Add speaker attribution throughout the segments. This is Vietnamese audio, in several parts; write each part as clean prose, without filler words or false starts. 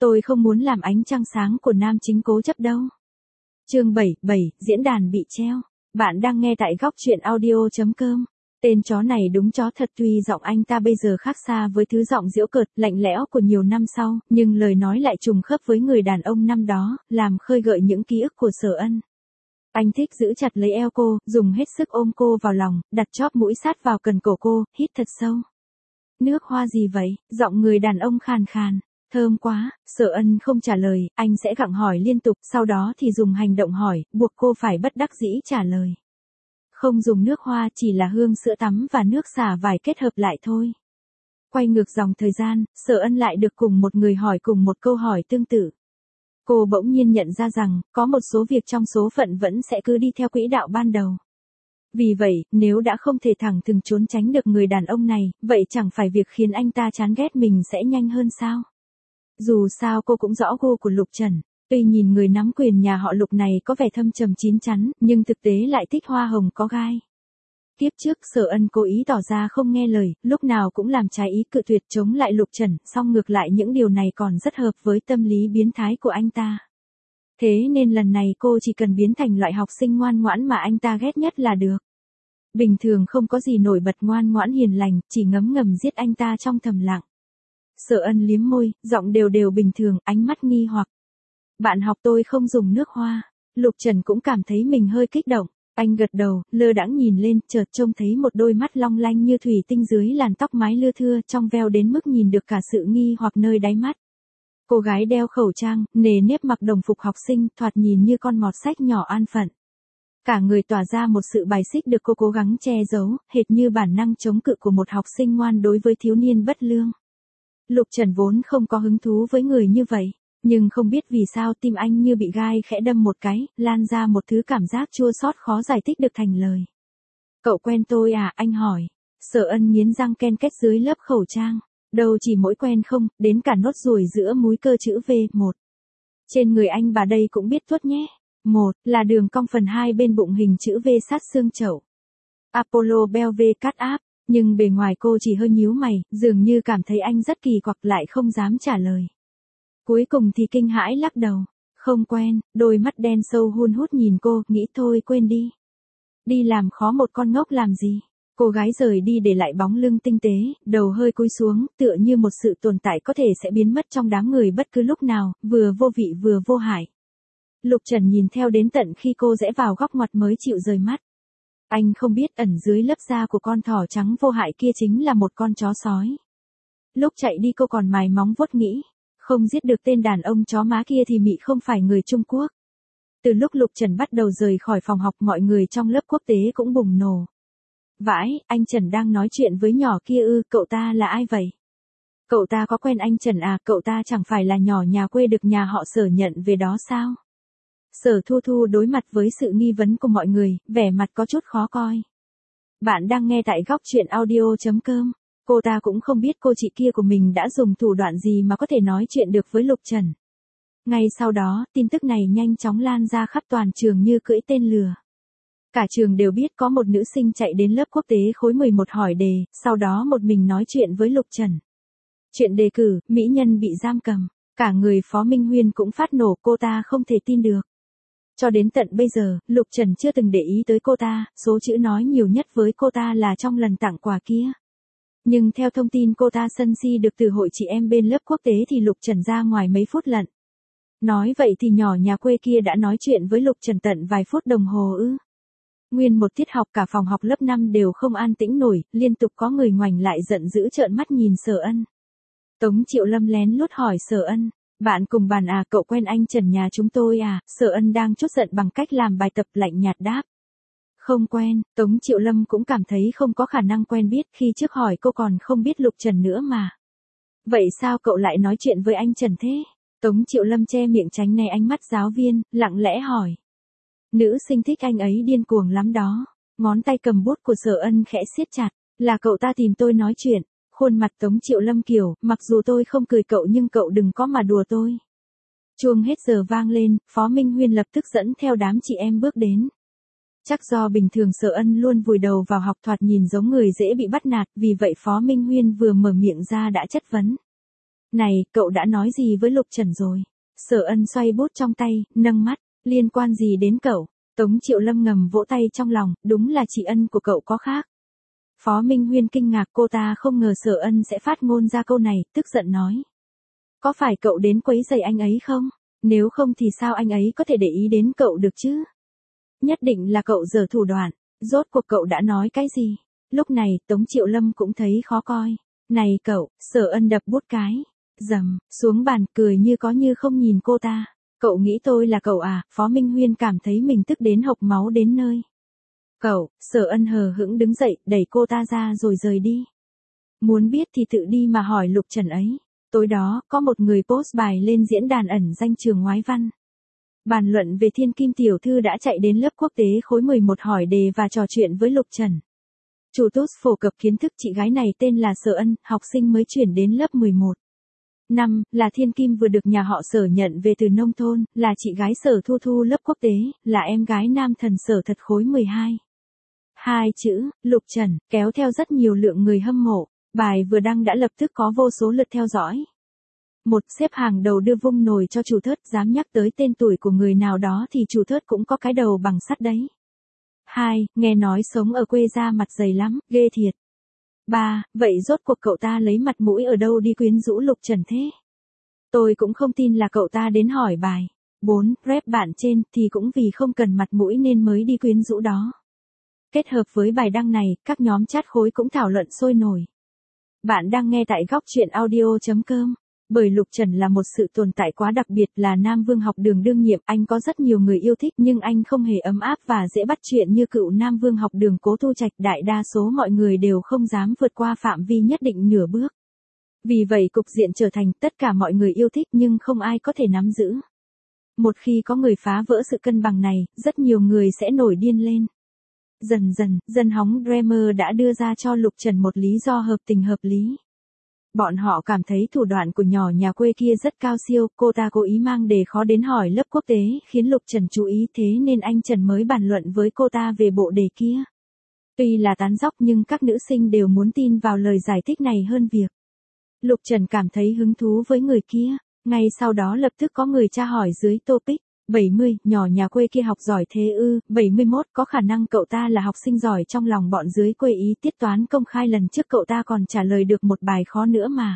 Speaker 1: Tôi không muốn làm ánh trăng sáng của nam chính cố chấp đâu. Chương 77, diễn đàn bị treo. Bạn đang nghe tại góc truyện audio.com. Tên chó này đúng chó thật, tuy giọng anh ta bây giờ khác xa với thứ giọng giễu cợt, lạnh lẽo của nhiều năm sau, nhưng lời nói lại trùng khớp với người đàn ông năm đó, làm khơi gợi những ký ức của Sở Ân. Anh thích giữ chặt lấy eo cô, dùng hết sức ôm cô vào lòng, đặt chóp mũi sát vào cần cổ cô, hít thật sâu. Nước hoa gì vậy? Giọng người đàn ông khàn khàn. Thơm quá. Sở Ân không trả lời, anh sẽ gặng hỏi liên tục, sau đó thì dùng hành động hỏi, buộc cô phải bất đắc dĩ trả lời. Không dùng nước hoa, chỉ là hương sữa tắm và nước xả vải kết hợp lại thôi. Quay ngược dòng thời gian, Sở Ân lại được cùng một người hỏi cùng một câu hỏi tương tự. Cô bỗng nhiên nhận ra rằng, có một số việc trong số phận vẫn sẽ cứ đi theo quỹ đạo ban đầu. Vì vậy, nếu đã không thể thẳng thừng trốn tránh được người đàn ông này, vậy chẳng phải việc khiến anh ta chán ghét mình sẽ nhanh hơn sao? Dù sao cô cũng rõ gu của Lục Trần. Tuy nhìn người nắm quyền nhà họ Lục này có vẻ thâm trầm chín chắn, nhưng thực tế lại thích hoa hồng có gai. Kiếp trước Sở Ân cố ý tỏ ra không nghe lời, lúc nào cũng làm trái ý cự tuyệt chống lại Lục Trần, song ngược lại những điều này còn rất hợp với tâm lý biến thái của anh ta. Thế nên lần này cô chỉ cần biến thành loại học sinh ngoan ngoãn mà anh ta ghét nhất là được. Bình thường không có gì nổi bật, ngoan ngoãn hiền lành, chỉ ngấm ngầm giết anh ta trong thầm lặng. Sở Ân liếm môi, giọng đều đều bình thường, ánh mắt nghi hoặc. Bạn học tôi không dùng nước hoa. Lục Trần cũng cảm thấy mình hơi kích động. Anh gật đầu, lơ đãng nhìn lên, chợt trông thấy một đôi mắt long lanh như thủy tinh dưới làn tóc mái lưa thưa, trong veo đến mức nhìn được cả sự nghi hoặc nơi đáy mắt. Cô gái đeo khẩu trang, nề nếp mặc đồng phục học sinh, thoạt nhìn như con mọt sách nhỏ an phận. Cả người tỏa ra một sự bài xích được cô cố gắng che giấu, hệt như bản năng chống cự của một học sinh ngoan đối với thiếu niên bất lương. Lục Trần vốn không có hứng thú với người như vậy, nhưng không biết vì sao tim anh như bị gai khẽ đâm một cái, lan ra một thứ cảm giác chua xót khó giải thích được thành lời. Cậu quen tôi à? Anh hỏi. Sở Ân nghiến răng ken két dưới lớp khẩu trang. Đâu chỉ mỗi quen không, đến cả nốt ruồi giữa múi cơ chữ V1. Trên người anh bà đây cũng biết tuốt nhé. 1 là đường cong phần 2 bên bụng hình chữ V sát xương chậu. Apollo Belve cắt áp. Nhưng bề ngoài cô chỉ hơi nhíu mày, dường như cảm thấy anh rất kỳ quặc, lại không dám trả lời. Cuối cùng thì kinh hãi lắc đầu. Không quen. Đôi mắt đen sâu hun hút nhìn cô, nghĩ thôi quên đi. Đi làm khó một con ngốc làm gì. Cô gái rời đi để lại bóng lưng tinh tế, đầu hơi cúi xuống, tựa như một sự tồn tại có thể sẽ biến mất trong đám người bất cứ lúc nào, vừa vô vị vừa vô hại. Lục Trần nhìn theo đến tận khi cô rẽ vào góc ngoặt mới chịu rời mắt. Anh không biết ẩn dưới lớp da của con thỏ trắng vô hại kia chính là một con chó sói. Lúc chạy đi cô còn mài móng vuốt nghĩ, không giết được tên đàn ông chó má kia thì mị không phải người Trung Quốc. Từ lúc Lục Trần bắt đầu rời khỏi phòng học, mọi người trong lớp quốc tế cũng bùng nổ. Vãi, anh Trần đang nói chuyện với nhỏ kia ư? Cậu ta là ai vậy? Cậu ta có quen anh Trần à? Cậu ta chẳng phải là nhỏ nhà quê được nhà họ Sở nhận về đó sao? Sở Thu Thu đối mặt với sự nghi vấn của mọi người, vẻ mặt có chút khó coi. Bạn đang nghe tại góc truyện audio.com. Cô ta cũng không biết cô chị kia của mình đã dùng thủ đoạn gì mà có thể nói chuyện được với Lục Trần. Ngay sau đó, tin tức này nhanh chóng lan ra khắp toàn trường như cưỡi tên lừa. Cả trường đều biết có một nữ sinh chạy đến lớp quốc tế khối 11 hỏi đề, sau đó một mình nói chuyện với Lục Trần. Chuyện đề cử, mỹ nhân bị giam cầm. Cả người Phó Minh Huyên cũng phát nổ, cô ta không thể tin được. Cho đến tận bây giờ, Lục Trần chưa từng để ý tới cô ta, số chữ nói nhiều nhất với cô ta là trong lần tặng quà kia. Nhưng theo thông tin cô ta sân si được từ hội chị em bên lớp quốc tế thì Lục Trần ra ngoài mấy phút lận. Nói vậy thì nhỏ nhà quê kia đã nói chuyện với Lục Trần tận vài phút đồng hồ ư? Nguyên một tiết học cả phòng học lớp 5 đều không an tĩnh nổi, liên tục có người ngoảnh lại giận dữ trợn mắt nhìn Sở Ân. Tống Triệu Lâm lén lút hỏi Sở Ân. Bạn cùng bàn à? Cậu quen anh Trần nhà chúng tôi à? Sở Ân đang trút giận bằng cách làm bài tập lạnh nhạt đáp. Không quen. Tống Triệu Lâm cũng cảm thấy không có khả năng quen biết, khi trước hỏi cô còn không biết Lục Trần nữa mà. Vậy sao cậu lại nói chuyện với anh Trần thế? Tống Triệu Lâm che miệng tránh né ánh mắt giáo viên, lặng lẽ hỏi. Nữ sinh thích anh ấy điên cuồng lắm đó. Ngón tay cầm bút của Sở Ân khẽ siết chặt. Là cậu ta tìm tôi nói chuyện. Khuôn mặt Tống Triệu Lâm kiểu, mặc dù tôi không cười cậu nhưng cậu đừng có mà đùa tôi. Chuông hết giờ vang lên, Phó Minh Huyên lập tức dẫn theo đám chị em bước đến. Chắc do bình thường Sở Ân luôn vùi đầu vào học, thoạt nhìn giống người dễ bị bắt nạt, vì vậy Phó Minh Huyên vừa mở miệng ra đã chất vấn. Này, cậu đã nói gì với Lục Trần rồi? Sở Ân xoay bút trong tay, nâng mắt, liên quan gì đến cậu? Tống Triệu Lâm ngầm vỗ tay trong lòng, đúng là chị Ân của cậu có khác. Phó Minh Huyên kinh ngạc, cô ta không ngờ Sở Ân sẽ phát ngôn ra câu này, tức giận nói. Có phải cậu đến quấy rầy anh ấy không? Nếu không thì sao anh ấy có thể để ý đến cậu được chứ? Nhất định là cậu giở thủ đoạn, rốt cuộc cậu đã nói cái gì? Lúc này Tống Triệu Lâm cũng thấy khó coi. Này cậu, Sở Ân đập bút cái. Dầm, xuống bàn cười như có như không nhìn cô ta. Cậu nghĩ tôi là cậu à? Phó Minh Huyên cảm thấy mình tức đến hộc máu đến nơi. Cậu, Sở Ân hờ hững đứng dậy, đẩy cô ta ra rồi rời đi. Muốn biết thì tự đi mà hỏi Lục Trần ấy. Tối đó, có một người post bài lên diễn đàn ẩn danh Trường Ngoái Văn. Bàn luận về Thiên Kim tiểu thư đã chạy đến lớp quốc tế khối 11 hỏi đề và trò chuyện với Lục Trần. Chủ tút phổ cập kiến thức, chị gái này tên là Sở Ân, học sinh mới chuyển đến lớp 11. Năm, là thiên kim vừa được nhà họ Sở nhận về từ nông thôn, là chị gái Sở Thu Thu lớp quốc tế, là em gái nam thần Sở Thật khối 12. Hai chữ, Lục Trần, kéo theo rất nhiều lượng người hâm mộ, bài vừa đăng đã lập tức có vô số lượt theo dõi. Một, xếp hàng đầu đưa vung nồi cho chủ thớt, dám nhắc tới tên tuổi của người nào đó thì chủ thớt cũng có cái đầu bằng sắt đấy. 2, nghe nói sống ở quê ra mặt dày lắm, ghê thiệt. 3, vậy rốt cuộc cậu ta lấy mặt mũi ở đâu đi quyến rũ Lục Trần thế? Tôi cũng không tin là cậu ta đến hỏi bài. 4, rep bạn trên thì cũng vì không cần mặt mũi nên mới đi quyến rũ đó. Kết hợp với bài đăng này, các nhóm chat khối cũng thảo luận sôi nổi. Bạn đang nghe tại góc truyện audio.com. Bởi Lục Trần là một sự tồn tại quá đặc biệt, là Nam Vương học đường đương nhiệm, anh có rất nhiều người yêu thích nhưng anh không hề ấm áp và dễ bắt chuyện như cựu Nam Vương học đường Cố Thu Trạch, đại đa số mọi người đều không dám vượt qua phạm vi nhất định nửa bước. Vì vậy cục diện trở thành tất cả mọi người yêu thích nhưng không ai có thể nắm giữ. Một khi có người phá vỡ sự cân bằng này, rất nhiều người sẽ nổi điên lên. Dần dần, dân hóng Dreamer đã đưa ra cho Lục Trần một lý do hợp tình hợp lý. Bọn họ cảm thấy thủ đoạn của nhỏ nhà quê kia rất cao siêu, cô ta cố ý mang đề khó đến hỏi lớp quốc tế, khiến Lục Trần chú ý, thế nên anh Trần mới bàn luận với cô ta về bộ đề kia. Tuy là tán dóc nhưng các nữ sinh đều muốn tin vào lời giải thích này hơn việc. Lục Trần cảm thấy hứng thú với người kia, ngay sau đó lập tức có người tra hỏi dưới topic. 70, nhỏ nhà quê kia học giỏi thế ư? 71, có khả năng cậu ta là học sinh giỏi trong lòng bọn dưới quê ý tiết toán công khai lần trước cậu ta còn trả lời được một bài khó nữa mà.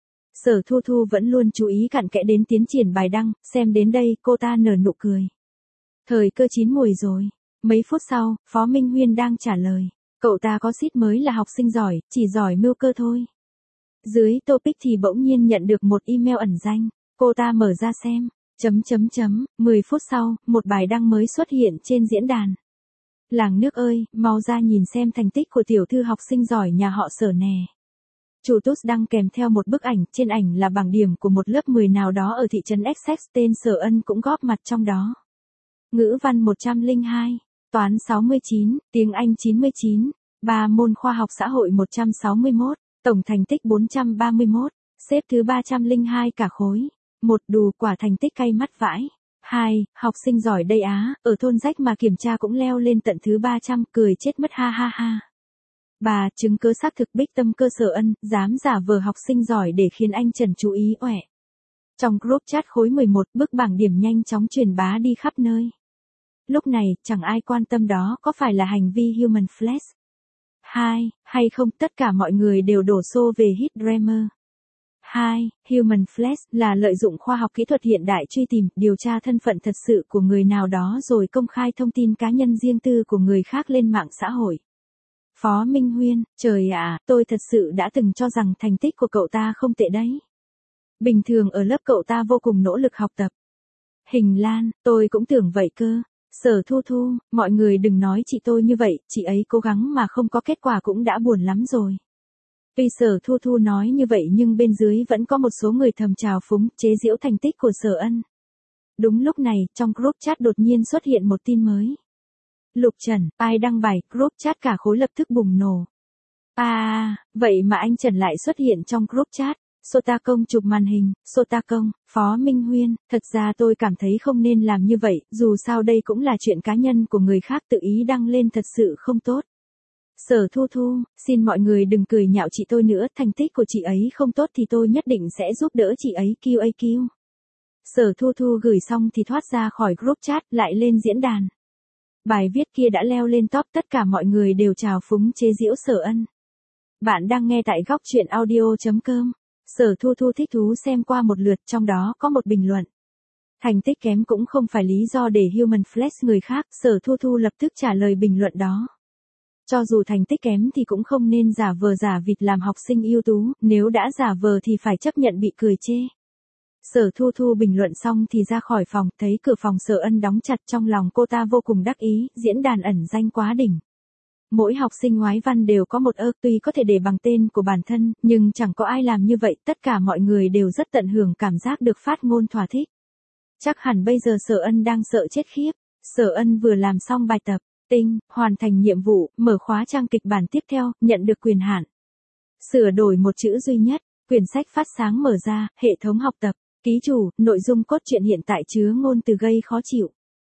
Speaker 1: Sở Thu Thu vẫn luôn chú ý cặn kẽ đến tiến triển bài đăng, xem đến đây cô ta nở nụ cười. Thời cơ chín mùi rồi. Mấy phút sau, Phó Minh Huyên đang trả lời. Cậu ta có xít mới là học sinh giỏi, chỉ giỏi mưu cơ thôi. Dưới topic thì bỗng nhiên nhận được một email ẩn danh. Cô ta mở ra xem. 10 phút sau, một bài đăng mới xuất hiện trên diễn đàn. Làng nước ơi, mau ra nhìn xem thành tích của tiểu thư học sinh giỏi nhà họ Sở nè. Chủ tút đăng kèm theo một bức ảnh, trên ảnh là bảng điểm của một lớp 10 nào đó ở thị trấn Essex, tên Sở Ân cũng góp mặt trong đó. Ngữ văn 102, toán 69, tiếng Anh 99, 3 môn khoa học xã hội 161, tổng thành tích 431, xếp thứ 302 cả khối. 1. Đù, quả thành tích cay mắt vãi. 2. Học sinh giỏi đây á, ở thôn rách mà kiểm tra cũng leo lên tận thứ 300, cười chết mất ha ha ha. 3. Chứng cứ xác thực Bích Tâm cơ Sở Ân, dám giả vờ học sinh giỏi để khiến anh Trần chú ý oẻ. Trong group chat khối 11, bức bảng điểm nhanh chóng truyền bá đi khắp nơi. Lúc này, chẳng ai quan tâm đó có phải là hành vi human flesh 2, hay không, tất cả mọi người đều đổ xô về hit Dreamer. 2. Human flesh là lợi dụng khoa học kỹ thuật hiện đại truy tìm, điều tra thân phận thật sự của người nào đó rồi công khai thông tin cá nhân riêng tư của người khác lên mạng xã hội. Phó Minh Huyên, trời ạ, tôi thật sự đã từng cho rằng thành tích của cậu ta không tệ đấy. Bình thường ở lớp cậu ta vô cùng nỗ lực học tập. Hình Lan, tôi cũng tưởng vậy cơ. Sở Thu Thu, mọi người đừng nói chị tôi như vậy, chị ấy cố gắng mà không có kết quả cũng đã buồn lắm rồi. Tuy Sở Thu Thu nói như vậy nhưng bên dưới vẫn có một số người thầm trào phúng, chế giễu thành tích của Sở Ân. Đúng lúc này, trong group chat đột nhiên xuất hiện một tin mới. Lục Trần, ai đăng bài, group chat cả khối lập tức bùng nổ. Vậy mà anh Trần lại xuất hiện trong group chat. Sota Công chụp màn hình, Sota Công, Phó Minh Huyên, thật ra tôi cảm thấy không nên làm như vậy, dù sao đây cũng là chuyện cá nhân của người khác, tự ý đăng lên thật sự không tốt. Sở Thu Thu, xin mọi người đừng cười nhạo chị tôi nữa, thành tích của chị ấy không tốt thì tôi nhất định sẽ giúp đỡ chị ấy QAQ. Sở Thu Thu gửi xong thì thoát ra khỏi group chat, lại lên diễn đàn. Bài viết kia đã leo lên top, tất cả mọi người đều trào phúng chế giễu Sở Ân. Bạn đang nghe tại góc truyện audio.com. Sở Thu Thu thích thú xem qua một lượt, trong đó có một bình luận. Thành tích kém cũng không phải lý do để human flex người khác, Sở Thu Thu lập tức trả lời bình luận đó. Cho dù thành tích kém thì cũng không nên giả vờ giả vịt làm học sinh ưu tú, nếu đã giả vờ thì phải chấp nhận bị cười chê. Sở Thu Thu bình luận xong thì ra khỏi phòng, thấy cửa phòng Sở Ân đóng chặt, trong lòng cô ta vô cùng đắc ý, diễn đàn ẩn danh quá đỉnh. Mỗi học sinh ngoái văn đều có một tuy có thể để bằng tên của bản thân, nhưng chẳng có ai làm như vậy, tất cả mọi người đều rất tận hưởng cảm giác được phát ngôn thỏa thích. Chắc hẳn bây giờ Sở Ân đang sợ chết khiếp. Sở Ân vừa làm xong bài tập, hoàn thành nhiệm vụ, mở khóa trang kịch bản tiếp theo, nhận được quyền hạn. Sửa đổi một chữ duy nhất, quyển sách phát sáng mở ra, hệ thống học tập, ký chủ, nội dung cốt truyện hiện tại chứa ngôn từ gây khó chịu.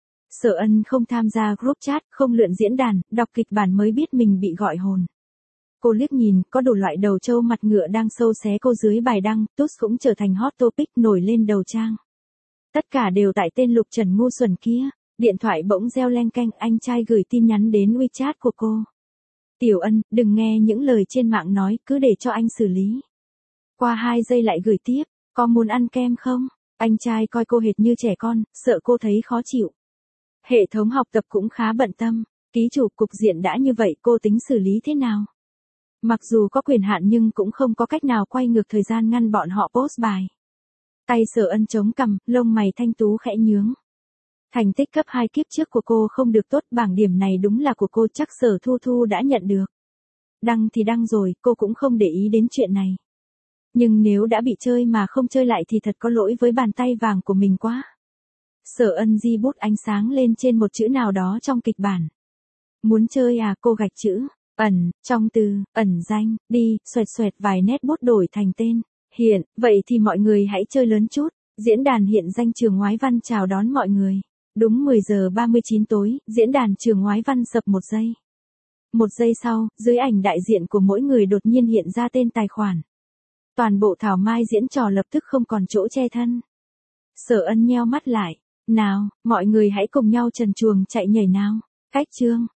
Speaker 1: Sở Ân không tham gia group chat, không lượn diễn đàn, đọc kịch bản mới biết mình bị gọi hồn. Cô liếc nhìn, có đủ loại đầu trâu mặt ngựa đang sâu xé cô dưới bài đăng, Tút cũng trở thành hot topic nổi lên đầu trang. Tất cả đều tại tên Lục Trần ngu xuẩn kia. Điện thoại bỗng reo leng keng, anh trai gửi tin nhắn đến WeChat của cô. Tiểu Ân, đừng nghe những lời trên mạng nói, cứ để cho anh xử lý. Qua 2 giây lại gửi tiếp, có muốn ăn kem không? Anh trai coi cô hệt như trẻ con, sợ cô thấy khó chịu. Hệ thống học tập cũng khá bận tâm, ký chủ cục diện đã như vậy cô tính xử lý thế nào? Mặc dù có quyền hạn nhưng cũng không có cách nào quay ngược thời gian ngăn bọn họ post bài. Tay Sở Ân chống cằm, lông mày thanh tú khẽ nhướng. Thành tích cấp 2 kiếp trước của cô không được tốt, bảng điểm này đúng là của cô, chắc Sở Thu Thu đã nhận được. Đăng thì đăng rồi, cô cũng không để ý đến chuyện này. Nhưng nếu đã bị chơi mà không chơi lại thì thật có lỗi với bàn tay vàng của mình quá. Sở Ân di bút ánh sáng lên trên một chữ nào đó trong kịch bản. Muốn chơi à, cô gạch chữ, ẩn, trong từ, ẩn danh, đi, xoẹt vài nét bút đổi thành tên. Hiện, vậy thì mọi người hãy chơi lớn chút. Diễn đàn hiện danh Trường Ngoái Văn chào đón mọi người. Đúng 10 giờ 39 tối, diễn đàn Trường Ngoái Văn sập 1 giây. 1 giây sau, dưới ảnh đại diện của mỗi người đột nhiên hiện ra tên tài khoản. Toàn bộ thảo mai diễn trò lập tức không còn chỗ che thân. Sở Ân nheo mắt lại. Nào, mọi người hãy cùng nhau trần truồng chạy nhảy nào. Cách chương.